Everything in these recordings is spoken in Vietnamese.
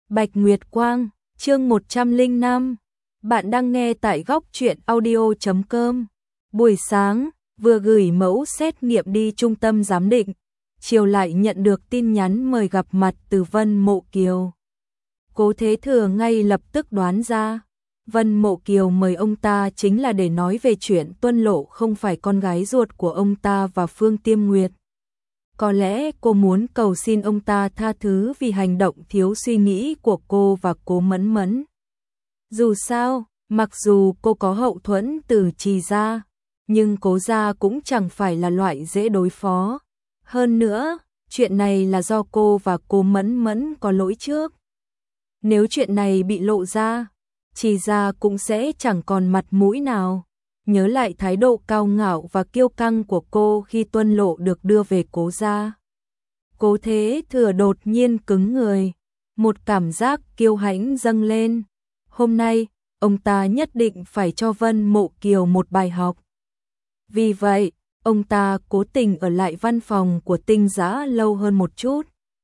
Bạch Nguyệt Quang, chương 105. Bạn đang nghe tại góc truyện audio.com. Buổi sáng, vừa gửi mẫu xét nghiệm đi trung tâm giám định, chiều lại nhận được tin nhắn mời gặp mặt từ Vân Mộ Kiều. Cố Thế Thừa ngay lập tức đoán ra, Vân Mộ Kiều mời ông ta chính là để nói về chuyện Tuân Lộ không phải con gái ruột của ông ta và Phương Tiêm Nguyệt. Có lẽ cô muốn cầu xin ông ta tha thứ vì hành động thiếu suy nghĩ của cô và Cố Mẫn Mẫn. Dù sao, mặc dù cô có hậu thuẫn từ Trì gia, nhưng Cố gia cũng chẳng phải là loại dễ đối phó. Hơn nữa, chuyện này là do cô và Cố Mẫn Mẫn có lỗi trước. Nếu chuyện này bị lộ ra, Trì gia cũng sẽ chẳng còn mặt mũi nào. Nhớ lại thái độ cao ngạo và kiêu căng của cô khi Tuân Lộ được đưa về Cố gia. Cố Thế Thừa đột nhiên cứng người, một cảm giác kiêu hãnh dâng lên. Hôm nay, ông ta nhất định phải cho Vân Mộ Kiều một bài học. Vì vậy, ông ta cố tình ở lại văn phòng của Tinh Dã lâu hơn một chút,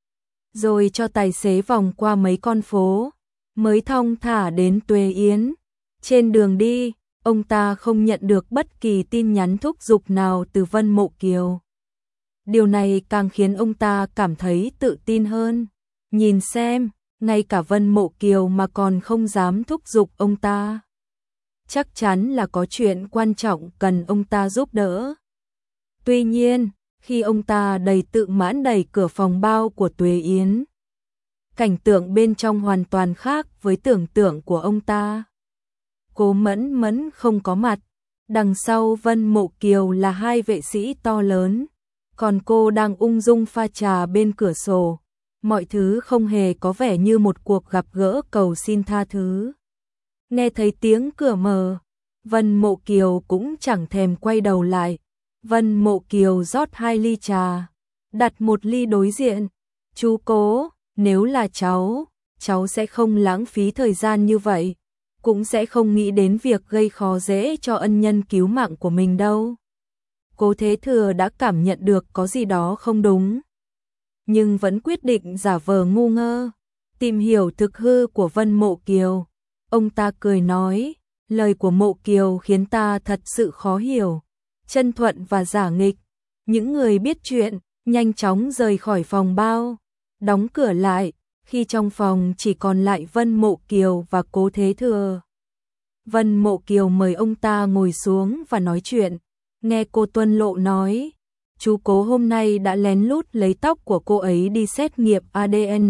rồi cho tài xế vòng qua mấy con phố, mới thong thả đến Tuệ Yến. Trên đường đi, ông ta không nhận được bất kỳ tin nhắn thúc giục nào từ Vân Mộ Kiều. Điều này càng khiến ông ta cảm thấy tự tin hơn. Nhìn xem, ngay cả Vân Mộ Kiều mà còn không dám thúc giục ông ta. Chắc chắn là có chuyện quan trọng cần ông ta giúp đỡ. Tuy nhiên, khi ông ta đầy tự mãn đẩy cửa phòng bao của Tuệ Yến, cảnh tượng bên trong hoàn toàn khác với tưởng tượng của ông ta. Cố Mẫn Mẫn không có mặt, đằng sau Vân Mộ Kiều là hai vệ sĩ to lớn, còn cô đang ung dung pha trà bên cửa sổ. Mọi thứ không hề có vẻ như một cuộc gặp gỡ cầu xin tha thứ. Nghe thấy tiếng cửa mở, Vân Mộ Kiều cũng chẳng thèm quay đầu lại. Vân Mộ Kiều rót 2 ly trà, đặt một ly đối diện. Chú Cố, nếu là cháu sẽ không lãng phí thời gian như vậy, cũng sẽ không nghĩ đến việc gây khó dễ cho ân nhân cứu mạng của mình đâu. Cố Thế Thừa đã cảm nhận được có gì đó không đúng, nhưng vẫn quyết định giả vờ ngu ngơ, tìm hiểu thực hư của Vân Mộ Kiều. Ông ta cười nói, lời của Mộ Kiều khiến ta thật sự khó hiểu. Chân thuận và giả nghịch. Những người biết chuyện nhanh chóng rời khỏi phòng bao, đóng cửa lại, khi trong phòng chỉ còn lại Vân Mộ Kiều và Cố Thế Thừa. Vân Mộ Kiều mời ông ta ngồi xuống và nói chuyện. Nghe cô Tuân Lộ nói, chú Cố hôm nay đã lén lút lấy tóc của cô ấy đi xét nghiệm ADN.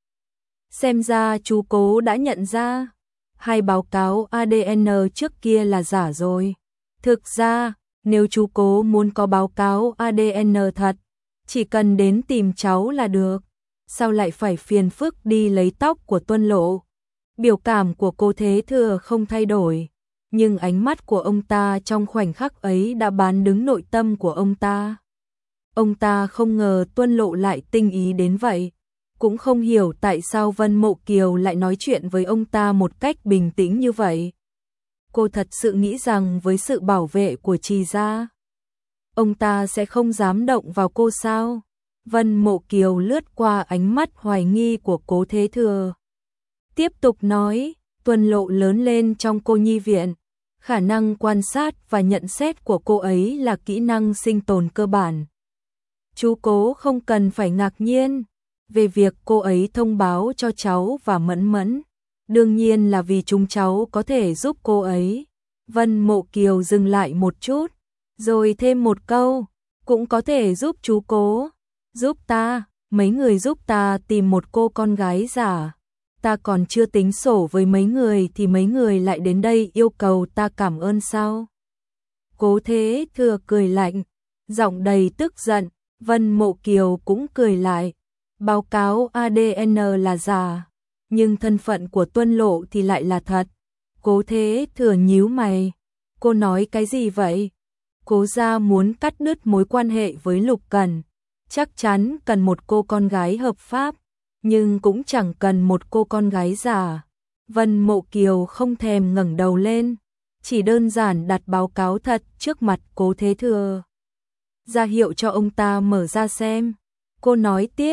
Xem ra chú Cố đã nhận ra, 2 báo cáo ADN trước kia là giả rồi. Thực ra, nếu chú Cố muốn có báo cáo ADN thật, chỉ cần đến tìm cháu là được. Sao lại phải phiền phức đi lấy tóc của Tuân Lộ? Biểu cảm của Cố Thế Thừa không thay đổi, nhưng ánh mắt của ông ta trong khoảnh khắc ấy đã bán đứng nội tâm của ông ta. Ông ta không ngờ Tuân Lộ lại tinh ý đến vậy, cũng không hiểu tại sao Vân Mộ Kiều lại nói chuyện với ông ta một cách bình tĩnh như vậy. Cô thật sự nghĩ rằng với sự bảo vệ của Trì gia, ông ta sẽ không dám động vào cô sao? Vân Mộ Kiều lướt qua ánh mắt hoài nghi của Cố Thế Thừa, tiếp tục nói, Tuân Lộ lớn lên trong cô nhi viện, khả năng quan sát và nhận xét của cô ấy là kỹ năng sinh tồn cơ bản. Chú Cố không cần phải ngạc nhiên về việc cô ấy thông báo cho cháu và Mẫn Mẫn, đương nhiên là vì chúng cháu có thể giúp cô ấy. Vân Mộ Kiều dừng lại một chút, rồi thêm một câu, cũng có thể giúp chú Cố. Giúp ta, mấy người giúp ta tìm một cô con gái giả. Ta còn chưa tính sổ với mấy người thì mấy người lại đến đây yêu cầu ta cảm ơn sao? Cố Thế Thừa cười lạnh, giọng đầy tức giận. Vân Mộ Kiều cũng cười lại. Báo cáo ADN là giả, nhưng thân phận của Tuân Lộ thì lại là thật. Cố Thế Thừa nhíu mày. Cô nói cái gì vậy? Cố gia muốn cắt đứt mối quan hệ với Lục Cẩn. Chắc chắn cần một cô con gái hợp pháp, nhưng cũng chẳng cần một cô con gái giả. Vân Mộ Kiều không thèm ngẩng đầu lên, chỉ đơn giản đặt báo cáo thật trước mặt Cố Thế Thừa, ra hiệu cho ông ta mở ra xem. Cô nói tiếp,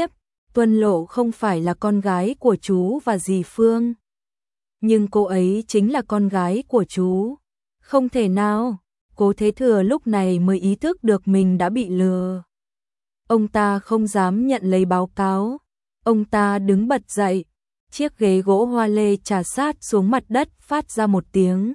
Tuân Lộ không phải là con gái của chú và dì Phương. Nhưng cô ấy chính là con gái của chú. Không thể nào, Cố Thế Thừa lúc này mới ý thức được mình đã bị lừa. Ông ta không dám nhận lấy báo cáo. Ông ta đứng bật dậy. Chiếc ghế gỗ hoa lê chà sát xuống mặt đất phát ra một tiếng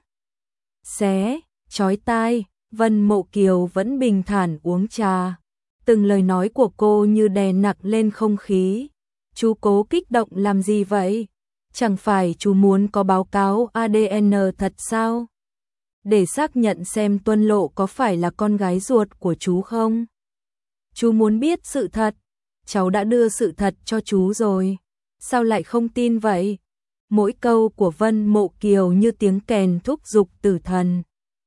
xé, chói tai. Vân Mộ Kiều vẫn bình thản uống trà. Từng lời nói của cô như đè nặng lên không khí. Chú Cố kích động làm gì vậy? Chẳng phải chú muốn có báo cáo ADN thật sao? Để xác nhận xem Tuân Lộ có phải là con gái ruột của chú không? Chú muốn biết sự thật. Cháu đã đưa sự thật cho chú rồi. Sao lại không tin vậy? Mỗi câu của Vân Mộ Kiều như tiếng kèn thúc giục tử thần.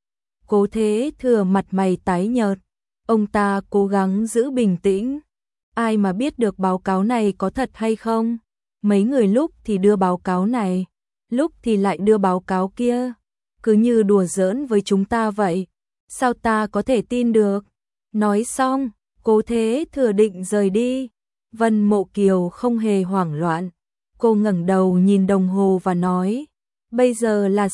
Cố Thế Thừa mặt mày tái nhợt. Ông ta cố gắng giữ bình tĩnh. Ai mà biết được báo cáo này có thật hay không? Mấy người lúc thì đưa báo cáo này, lúc thì lại đưa báo cáo kia. Cứ như đùa giỡn với chúng ta vậy. Sao ta có thể tin được? Nói xong, Cố Thế Thừa định rời đi. Vân Mộ Kiều không hề hoảng loạn. Cô ngẩng đầu nhìn đồng hồ và nói, bây giờ là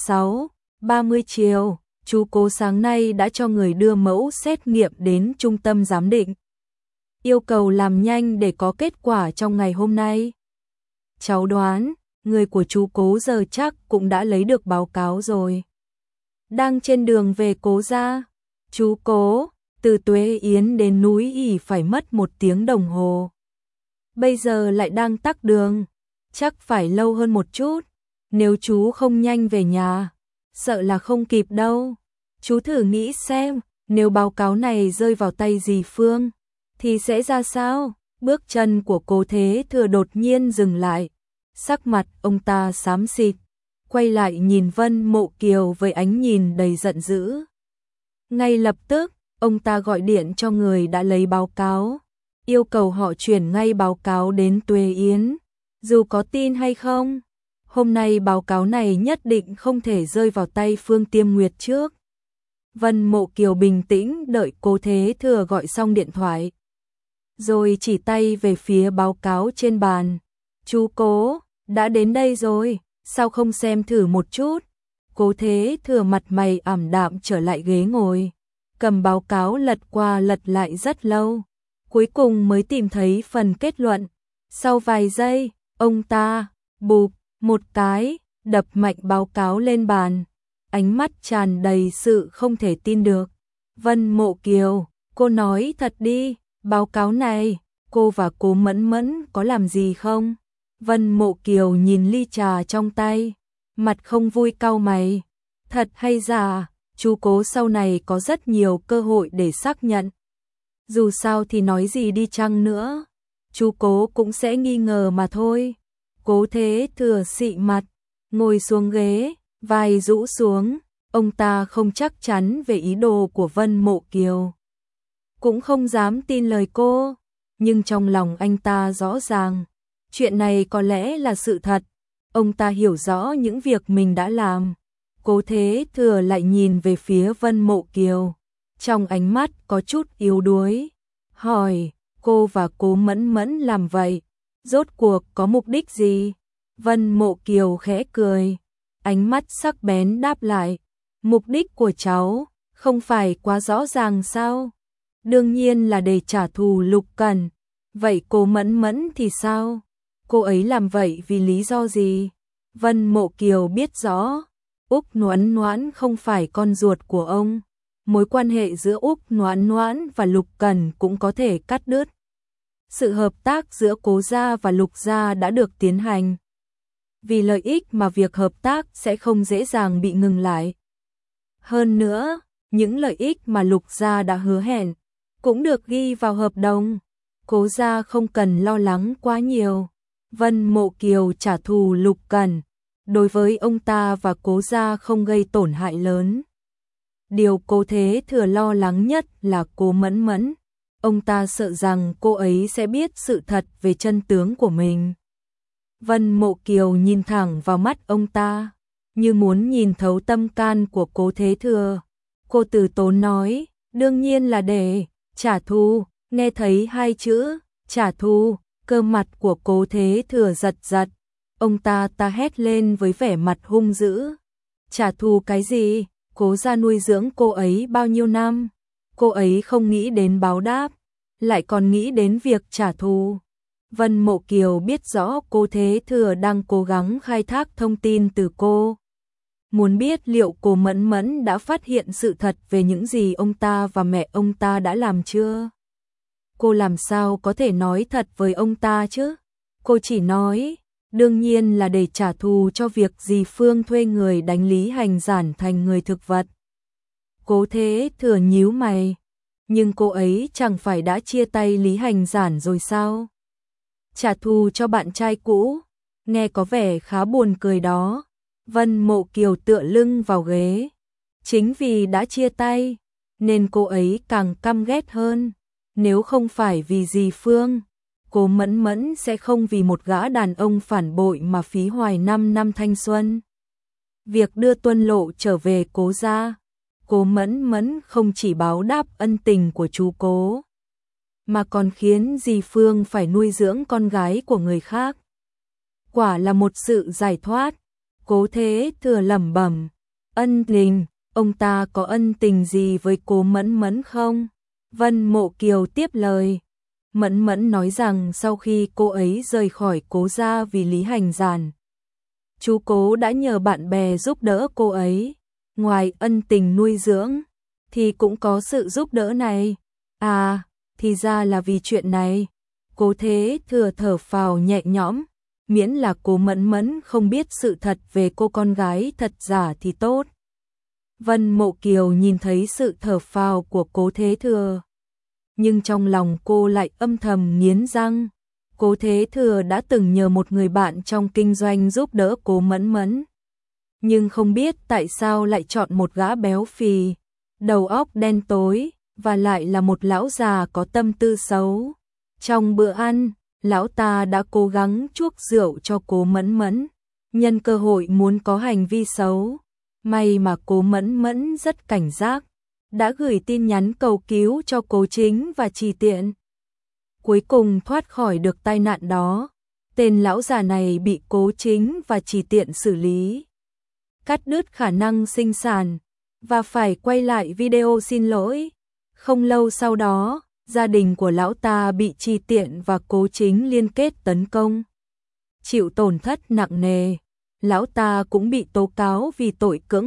6:30 chiều. Chú Cố sáng nay đã cho người đưa mẫu xét nghiệm đến trung tâm giám định. Yêu cầu làm nhanh để có kết quả trong ngày hôm nay. Cháu đoán, người của chú Cố giờ chắc cũng đã lấy được báo cáo rồi. Đang trên đường về Cố gia. Chú Cố, từ Tuế Yến đến núi ỉ phải mất 1 tiếng đồng hồ. Bây giờ lại đang tắc đường, chắc phải lâu hơn một chút. Nếu chú không nhanh về nhà, sợ là không kịp đâu. Chú thử nghĩ xem, nếu báo cáo này rơi vào tay dì Phương, thì sẽ ra sao? Bước chân của Cố Thế Thừa đột nhiên dừng lại. Sắc mặt ông ta xám xịt, quay lại nhìn Vân Mộ Kiều với ánh nhìn đầy giận dữ. Ngay lập tức, ông ta gọi điện cho người đã lấy báo cáo, yêu cầu họ chuyển ngay báo cáo đến Tuế Yến. Dù có tin hay không, hôm nay báo cáo này nhất định không thể rơi vào tay Phương Tiêm Nguyệt trước. Vân Mộ Kiều bình tĩnh đợi Cố Thế Thừa gọi xong điện thoại, rồi chỉ tay về phía báo cáo trên bàn. Chú Cố, đã đến đây rồi, sao không xem thử một chút? Cố Thế Thừa mặt mày ảm đạm trở lại ghế ngồi, cầm báo cáo lật qua lật lại rất lâu, cuối cùng mới tìm thấy phần kết luận. Sau vài giây, ông ta bụp một cái, đập mạnh báo cáo lên bàn, ánh mắt tràn đầy sự không thể tin được. Vân Mộ Kiều, cô nói thật đi, báo cáo này, cô và Cố Mẫn Mẫn có làm gì không? Vân Mộ Kiều nhìn ly trà trong tay, mặt không vui cau mày. Thật hay giả, chú Cố sau này có rất nhiều cơ hội để xác nhận. Dù sao thì nói gì đi chăng nữa, chú Cố cũng sẽ nghi ngờ mà thôi. Cố Thế Thừa xị mặt, ngồi xuống ghế, vai rũ xuống, ông ta không chắc chắn về ý đồ của Vân Mộ Kiều. Cũng không dám tin lời cô, nhưng trong lòng anh ta rõ ràng, chuyện này có lẽ là sự thật. Ông ta hiểu rõ những việc mình đã làm. Cố Thế Thừa lại nhìn về phía Vân Mộ Kiều, trong ánh mắt có chút yếu đuối, hỏi, cô và Cố Mẫn Mẫn làm vậy, rốt cuộc có mục đích gì? Vân Mộ Kiều khẽ cười, ánh mắt sắc bén đáp lại, mục đích của cháu không phải quá rõ ràng sao? Đương nhiên là để trả thù Lục Cẩn. Vậy Cố Mẫn Mẫn thì sao? Cô ấy làm vậy vì lý do gì? Vân Mộ Kiều biết rõ, Úc Noãn Noãn không phải con ruột của ông. Mối quan hệ giữa Úc Noãn Noãn và Lục Cẩn cũng có thể cắt đứt. Sự hợp tác giữa Cố gia và Lục gia đã được tiến hành. Vì lợi ích mà việc hợp tác sẽ không dễ dàng bị ngừng lại. Hơn nữa, những lợi ích mà Lục gia đã hứa hẹn cũng được ghi vào hợp đồng. Cố gia không cần lo lắng quá nhiều. Vân Mộ Kiều trả thù Lục Cẩn, đối với ông ta và Cố gia không gây tổn hại lớn. Điều Cố Thế Thừa lo lắng nhất là Cố Mẫn Mẫn. Ông ta sợ rằng cô ấy sẽ biết sự thật về chân tướng của mình. Vân Mộ Kiều nhìn thẳng vào mắt ông ta, như muốn nhìn thấu tâm can của Cố Thế Thừa. Cô từ tốn nói, đương nhiên là để trả thù. Nghe thấy hai chữ trả thù, Cơ mặt của Cố Thế Thừa giật giật, ông ta hét lên với vẻ mặt hung dữ. Trả thù cái gì? Cố gia nuôi dưỡng cô ấy bao nhiêu năm? Cô ấy không nghĩ đến báo đáp, lại còn nghĩ đến việc trả thù. Vân Mộ Kiều biết rõ Cố Thế Thừa đang cố gắng khai thác thông tin từ cô. Muốn biết liệu cô Mẫn Mẫn đã phát hiện sự thật về những gì ông ta và mẹ ông ta đã làm chưa? Cô làm sao có thể nói thật với ông ta chứ? Cô chỉ nói, đương nhiên là để trả thù cho việc dì Phương thuê người đánh Lý Hành Giản thành người thực vật. Cố Thế Thừa nhíu mày, nhưng cô ấy chẳng phải đã chia tay Lý Hành Giản rồi sao? Trả thù cho bạn trai cũ, nghe có vẻ khá buồn cười đó. Vân Mộ Kiều tựa lưng vào ghế. Chính vì đã chia tay, nên cô ấy càng căm ghét hơn. Nếu không phải vì dì Phương, cô Mẫn Mẫn sẽ không vì một gã đàn ông phản bội mà phí hoài 5 năm thanh xuân. Việc đưa Tuân Lộ trở về Cố gia, cô Mẫn Mẫn không chỉ báo đáp ân tình của chú Cố, mà còn khiến dì Phương phải nuôi dưỡng con gái của người khác. Quả là một sự giải thoát. Cố Thế Thừa lẩm bẩm, ân tình, ông ta có ân tình gì với cô Mẫn Mẫn không? Vân Mộ Kiều tiếp lời. Mẫn Mẫn nói rằng sau khi cô ấy rời khỏi Cố gia vì Lý Hành Giản, chú Cố đã nhờ bạn bè giúp đỡ cô ấy. Ngoài ân tình nuôi dưỡng, thì cũng có sự giúp đỡ này. À, thì ra là vì chuyện này. Cố Thế Thừa thở phào nhẹ nhõm, miễn là cô Mẫn Mẫn không biết sự thật về cô con gái thật giả thì tốt. Vân Mộ Kiều nhìn thấy sự thở phào của Cố Thế Thừa, nhưng trong lòng cô lại âm thầm nghiến răng. Cố Thế Thừa đã từng nhờ một người bạn trong kinh doanh giúp đỡ cô Mẫn Mẫn, nhưng không biết tại sao lại chọn một gã béo phì, đầu óc đen tối, và lại là một lão già có tâm tư xấu. Trong bữa ăn, lão ta đã cố gắng chuốc rượu cho cô Mẫn Mẫn, nhân cơ hội muốn có hành vi xấu. May mà cô Mẫn Mẫn rất cảnh giác, đã gửi tin nhắn cầu cứu cho Cố Chính và Trì Tiện. Cuối cùng thoát khỏi được tai nạn đó, tên lão già này bị Cố Chính và Trì Tiện xử lý, cắt đứt khả năng sinh sản, và phải quay lại video xin lỗi. Không lâu sau đó, gia đình của lão ta bị Trì Tiện và Cố Chính liên kết tấn công, chịu tổn thất nặng nề. Lão ta cũng bị tố cáo vì tội cưỡng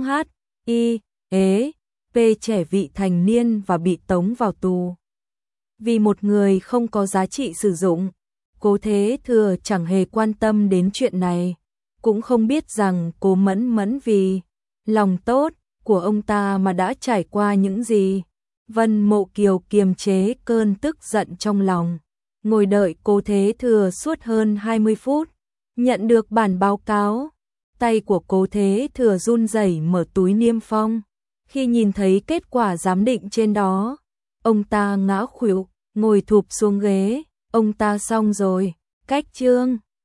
HIV trẻ vị thành niên và bị tống vào tù. Vì một người không có giá trị sử dụng, Cố Thế Thừa chẳng hề quan tâm đến chuyện này, cũng không biết rằng cô Mẫn Mẫn vì lòng tốt của ông ta mà đã trải qua những gì. Vân Mộ Kiều kiềm chế cơn tức giận trong lòng, ngồi đợi Cố Thế Thừa suốt hơn 20 phút. Nhận được bản báo cáo, tay của Cố Thế Thừa run rẩy mở túi niêm phong. Khi nhìn thấy kết quả giám định trên đó, ông ta ngã khuỵu, ngồi thụp xuống ghế. Ông ta xong rồi. Cách chương